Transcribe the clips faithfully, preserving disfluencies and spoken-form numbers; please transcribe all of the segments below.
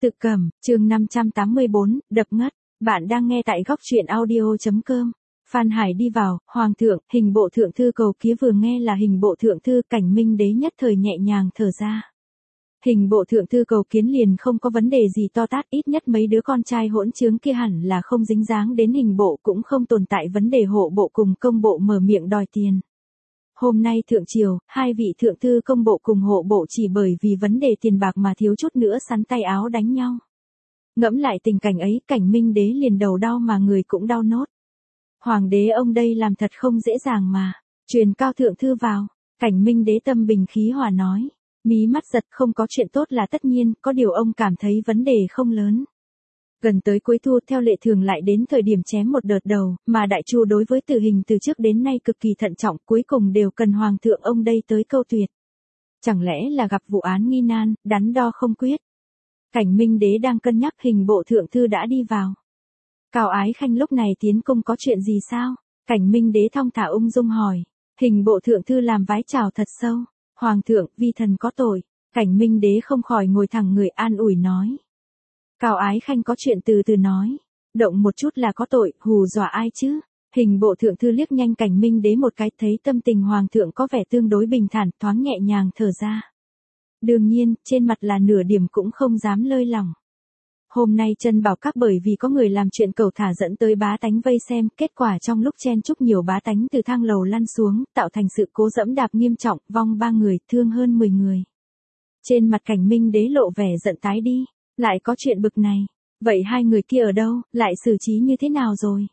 Tự Cẩm, chương năm trăm tám mươi bốn, đập ngất. Bạn đang nghe tại góc truyện audio chấm com. Phan Hải đi vào, Hoàng thượng, hình bộ thượng thư cầu kía. Vừa nghe là hình bộ thượng thư, Cảnh Minh đế nhất thời nhẹ nhàng thở ra. Hình bộ thượng thư cầu kiến liền không có vấn đề gì to tát, ít nhất mấy đứa con trai hỗn trướng kia hẳn là không dính dáng đến hình bộ, cũng không tồn tại vấn đề hộ bộ cùng công bộ mở miệng đòi tiền. Hôm nay thượng triều, hai vị thượng thư công bộ cùng hộ bộ chỉ bởi vì vấn đề tiền bạc mà thiếu chút nữa sắn tay áo đánh nhau. Ngẫm lại tình cảnh ấy, Cảnh Minh đế liền đầu đau mà người cũng đau nốt. Hoàng đế ông đây làm thật không dễ dàng mà. Truyền cao thượng thư vào. Cảnh Minh đế tâm bình khí hòa nói. Mí mắt giật, không có chuyện tốt là tất nhiên, có điều ông cảm thấy vấn đề không lớn. Gần tới cuối thu, theo lệ thường lại đến thời điểm chém một đợt đầu, mà đại chu đối với tử hình từ trước đến nay cực kỳ thận trọng, cuối cùng đều cần hoàng thượng ông đây tới câu tuyệt. Chẳng lẽ là gặp vụ án nghi nan, đắn đo không quyết. Cảnh Minh đế đang cân nhắc, hình bộ thượng thư đã đi vào. Cao Ái Khanh lúc này tiến cung có chuyện gì sao? Cảnh Minh đế thong thả ung dung hỏi. Hình bộ thượng thư làm vái chào thật sâu. Hoàng thượng, vi thần có tội. Cảnh Minh đế không khỏi ngồi thẳng người an ủi nói. Cao Ái Khanh có chuyện từ từ nói. Động một chút là có tội, hù dọa ai chứ? Hình bộ thượng thư liếc nhanh Cảnh Minh đế một cái, thấy tâm tình hoàng thượng có vẻ tương đối bình thản, thoáng nhẹ nhàng thở ra. Đương nhiên, trên mặt là nửa điểm cũng không dám lơi lỏng. Hôm nay Trân Bảo Các bởi vì có người làm chuyện cẩu thả dẫn tới bá tánh vây xem, kết quả trong lúc chen chúc nhiều bá tánh từ thang lầu lăn xuống, tạo thành sự cố dẫm đạp nghiêm trọng, vong ba người, thương hơn mười người. Trên mặt Cảnh Minh đế lộ vẻ giận tái đi. Lại có chuyện bực này, vậy hai người kia ở đâu, lại xử trí như thế nào rồi?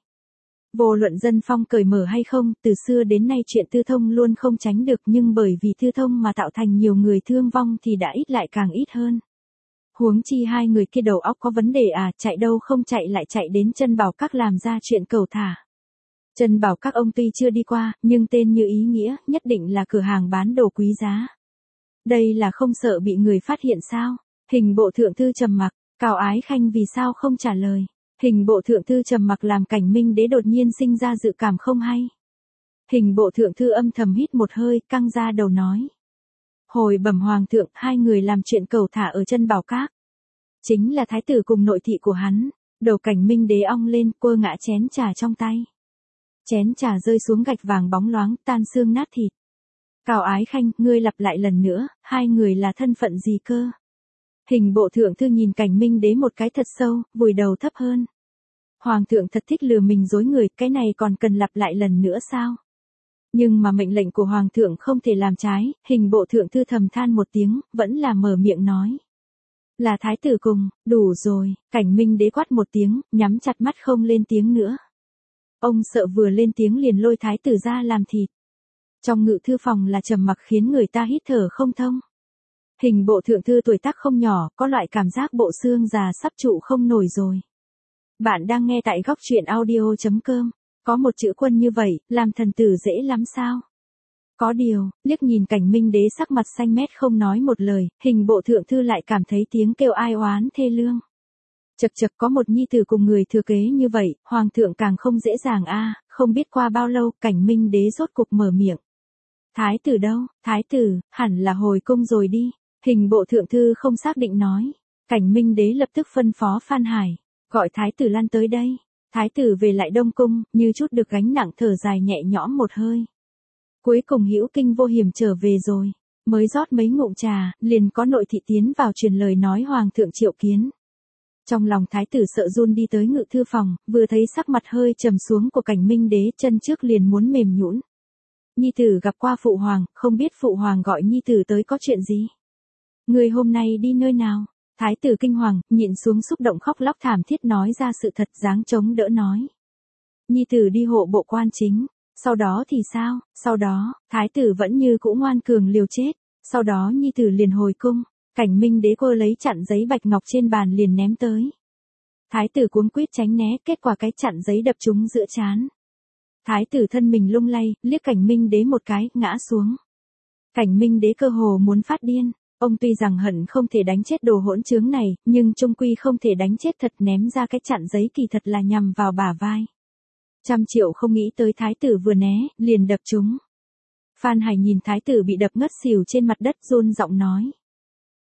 Vô luận dân phong cởi mở hay không, từ xưa đến nay chuyện tư thông luôn không tránh được, nhưng bởi vì tư thông mà tạo thành nhiều người thương vong thì đã ít lại càng ít hơn. Huống chi hai người kia đầu óc có vấn đề à, chạy đâu không chạy lại chạy đến Trân Bảo Các làm ra chuyện cẩu thả. Trân Bảo Các ông tuy chưa đi qua, nhưng tên như ý nghĩa, nhất định là cửa hàng bán đồ quý giá. Đây là không sợ bị người phát hiện sao? Hình bộ thượng thư trầm mặc, Cao Ái Khanh vì sao không trả lời. Hình bộ thượng thư trầm mặc làm Cảnh Minh đế đột nhiên sinh ra dự cảm không hay. Hình bộ thượng thư âm thầm hít một hơi, căng ra đầu nói. Hồi bẩm hoàng thượng, hai người làm chuyện cẩu thả ở Trân Bảo Các. Chính là thái tử cùng nội thị của hắn. Đầu Cảnh Minh đế ong lên, quơ ngã chén trà trong tay. Chén trà rơi xuống gạch vàng bóng loáng, tan xương nát thịt. Cao Ái Khanh, ngươi lặp lại lần nữa, hai người là thân phận gì cơ? Hình bộ thượng thư nhìn Cảnh Minh đế một cái thật sâu, vùi đầu thấp hơn. Hoàng thượng thật thích lừa mình dối người, cái này còn cần lặp lại lần nữa sao? Nhưng mà mệnh lệnh của hoàng thượng không thể làm trái, hình bộ thượng thư thầm than một tiếng, vẫn là mở miệng nói. Là thái tử cùng, đủ rồi, Cảnh Minh đế quát một tiếng, nhắm chặt mắt không lên tiếng nữa. Ông sợ vừa lên tiếng liền lôi thái tử ra làm thịt. Trong ngự thư phòng là trầm mặc khiến người ta hít thở không thông. Hình bộ thượng thư tuổi tác không nhỏ, có loại cảm giác bộ xương già sắp trụ không nổi rồi. Bạn đang nghe tại góc truyện audio chấm com. Có một chữ quân như vậy, làm thần tử dễ lắm sao? Có điều, liếc nhìn Cảnh Minh đế sắc mặt xanh mét không nói một lời, hình bộ thượng thư lại cảm thấy tiếng kêu ai oán thê lương. Chật chật, có một nhi tử cùng người thừa kế như vậy, hoàng thượng càng không dễ dàng a. Không biết qua bao lâu, Cảnh Minh đế rốt cục mở miệng. Thái tử đâu? Thái tử, hẳn là hồi cung rồi đi. Hình bộ thượng thư không xác định nói. Cảnh Minh đế lập tức phân phó Phan Hải. Gọi thái tử lăn tới đây. Thái tử về lại Đông Cung, như chút được gánh nặng thở dài nhẹ nhõm một hơi. Cuối cùng hữu kinh vô hiểm trở về rồi. Mới rót mấy ngụm trà, liền có nội thị tiến vào truyền lời nói hoàng thượng triệu kiến. Trong lòng thái tử sợ run đi tới ngự thư phòng, vừa thấy sắc mặt hơi trầm xuống của Cảnh Minh đế, chân trước liền muốn mềm nhũn. Nhi tử gặp qua phụ hoàng, không biết phụ hoàng gọi nhi tử tới có chuyện gì? Người hôm nay đi nơi nào? Thái tử kinh hoàng, nhịn xuống xúc động khóc lóc thảm thiết nói ra sự thật, dáng chống đỡ nói. Nhi tử đi hộ bộ quan chính, sau đó thì sao? Sau đó, thái tử vẫn như cũ ngoan cường liều chết, sau đó nhi tử liền hồi cung, Cảnh Minh đế cô lấy chặn giấy bạch ngọc trên bàn liền ném tới. Thái tử cuống quýt tránh né, kết quả cái chặn giấy đập trúng giữa trán. Thái tử thân mình lung lay, liếc Cảnh Minh đế một cái, ngã xuống. Cảnh Minh đế cơ hồ muốn phát điên. Ông tuy rằng hận không thể đánh chết đồ hỗn trướng này, nhưng chung quy không thể đánh chết thật, ném ra cái chặn giấy kỳ thật là nhằm vào bả vai. Trăm triệu không nghĩ tới thái tử vừa né, liền đập trúng. Phan Hải nhìn thái tử bị đập ngất xỉu trên mặt đất run giọng nói.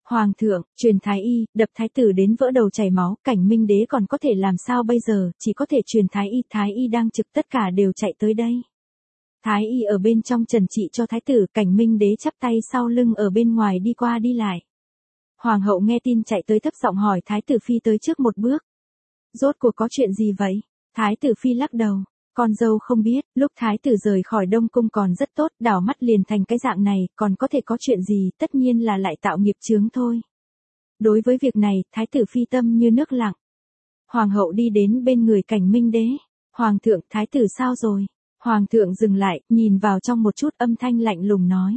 Hoàng thượng, truyền thái y, đập thái tử đến vỡ đầu chảy máu, Cảnh Minh đế còn có thể làm sao bây giờ, chỉ có thể truyền thái y, thái y đang trực, tất cả đều chạy tới đây. Thái y ở bên trong trần trị cho thái tử, Cảnh Minh đế chắp tay sau lưng ở bên ngoài đi qua đi lại. Hoàng hậu nghe tin chạy tới thấp giọng hỏi thái tử phi tới trước một bước. Rốt cuộc có chuyện gì vậy? Thái tử phi lắc đầu. Con dâu không biết, lúc thái tử rời khỏi Đông Cung còn rất tốt, đảo mắt liền thành cái dạng này, còn có thể có chuyện gì, tất nhiên là lại tạo nghiệp chướng thôi. Đối với việc này, thái tử phi tâm như nước lặng. Hoàng hậu đi đến bên người Cảnh Minh đế. Hoàng thượng, thái tử sao rồi? Hoàng thượng dừng lại, nhìn vào trong một chút, âm thanh lạnh lùng nói.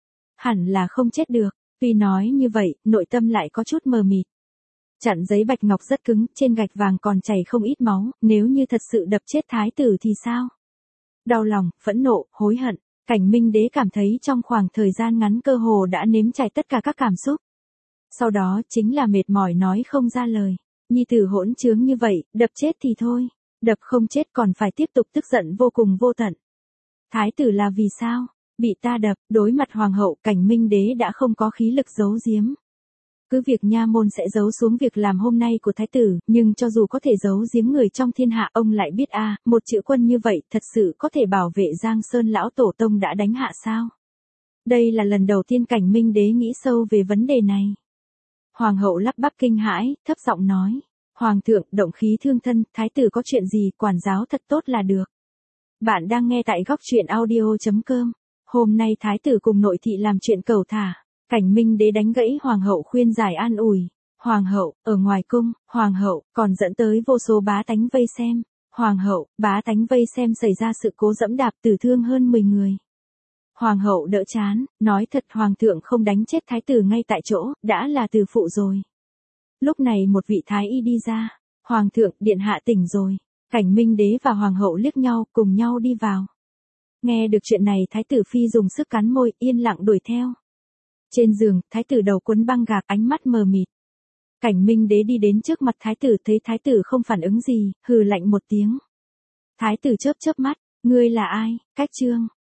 Hẳn là không chết được, tuy nói như vậy, nội tâm lại có chút mờ mịt. Chặn giấy bạch ngọc rất cứng, trên gạch vàng còn chảy không ít máu, nếu như thật sự đập chết thái tử thì sao? Đau lòng, phẫn nộ, hối hận, Cảnh Minh đế cảm thấy trong khoảng thời gian ngắn cơ hồ đã nếm trải tất cả các cảm xúc. Sau đó chính là mệt mỏi nói không ra lời, nhi tử hỗn trướng như vậy, đập chết thì thôi, đập không chết còn phải tiếp tục tức giận vô cùng vô tận. Thái tử là vì sao? Bị ta đập, đối mặt hoàng hậu, Cảnh Minh đế đã không có khí lực giấu giếm. Cứ việc nha môn sẽ giấu xuống việc làm hôm nay của thái tử, nhưng cho dù có thể giấu giếm người trong thiên hạ, ông lại biết a, à, một chữ quân như vậy, thật sự có thể bảo vệ Giang Sơn lão tổ tông đã đánh hạ sao? Đây là lần đầu tiên Cảnh Minh đế nghĩ sâu về vấn đề này. Hoàng hậu lắp bắp kinh hãi, thấp giọng nói. Hoàng thượng, động khí thương thân, thái tử có chuyện gì, quản giáo thật tốt là được. Bạn đang nghe tại góc truyện audio chấm com. Hôm nay thái tử cùng nội thị làm chuyện cẩu thả. Cảnh Minh đế đánh gãy hoàng hậu khuyên giải an ủi. Hoàng hậu, ở ngoài cung, hoàng hậu, còn dẫn tới vô số bá tánh vây xem. Hoàng hậu, bá tánh vây xem xảy ra sự cố dẫm đạp tử thương hơn mười người. Hoàng hậu đỡ chán, nói thật hoàng thượng không đánh chết thái tử ngay tại chỗ, đã là từ phụ rồi. Lúc này một vị thái y đi ra. Hoàng thượng, điện hạ tỉnh rồi. Cảnh Minh đế và hoàng hậu liếc nhau, cùng nhau đi vào. Nghe được chuyện này thái tử phi dùng sức cắn môi, yên lặng đuổi theo. Trên giường, thái tử đầu quấn băng gạc, ánh mắt mờ mịt. Cảnh Minh đế đi đến trước mặt thái tử, thấy thái tử không phản ứng gì, hừ lạnh một tiếng. Thái tử chớp chớp mắt, ngươi là ai, cách trương,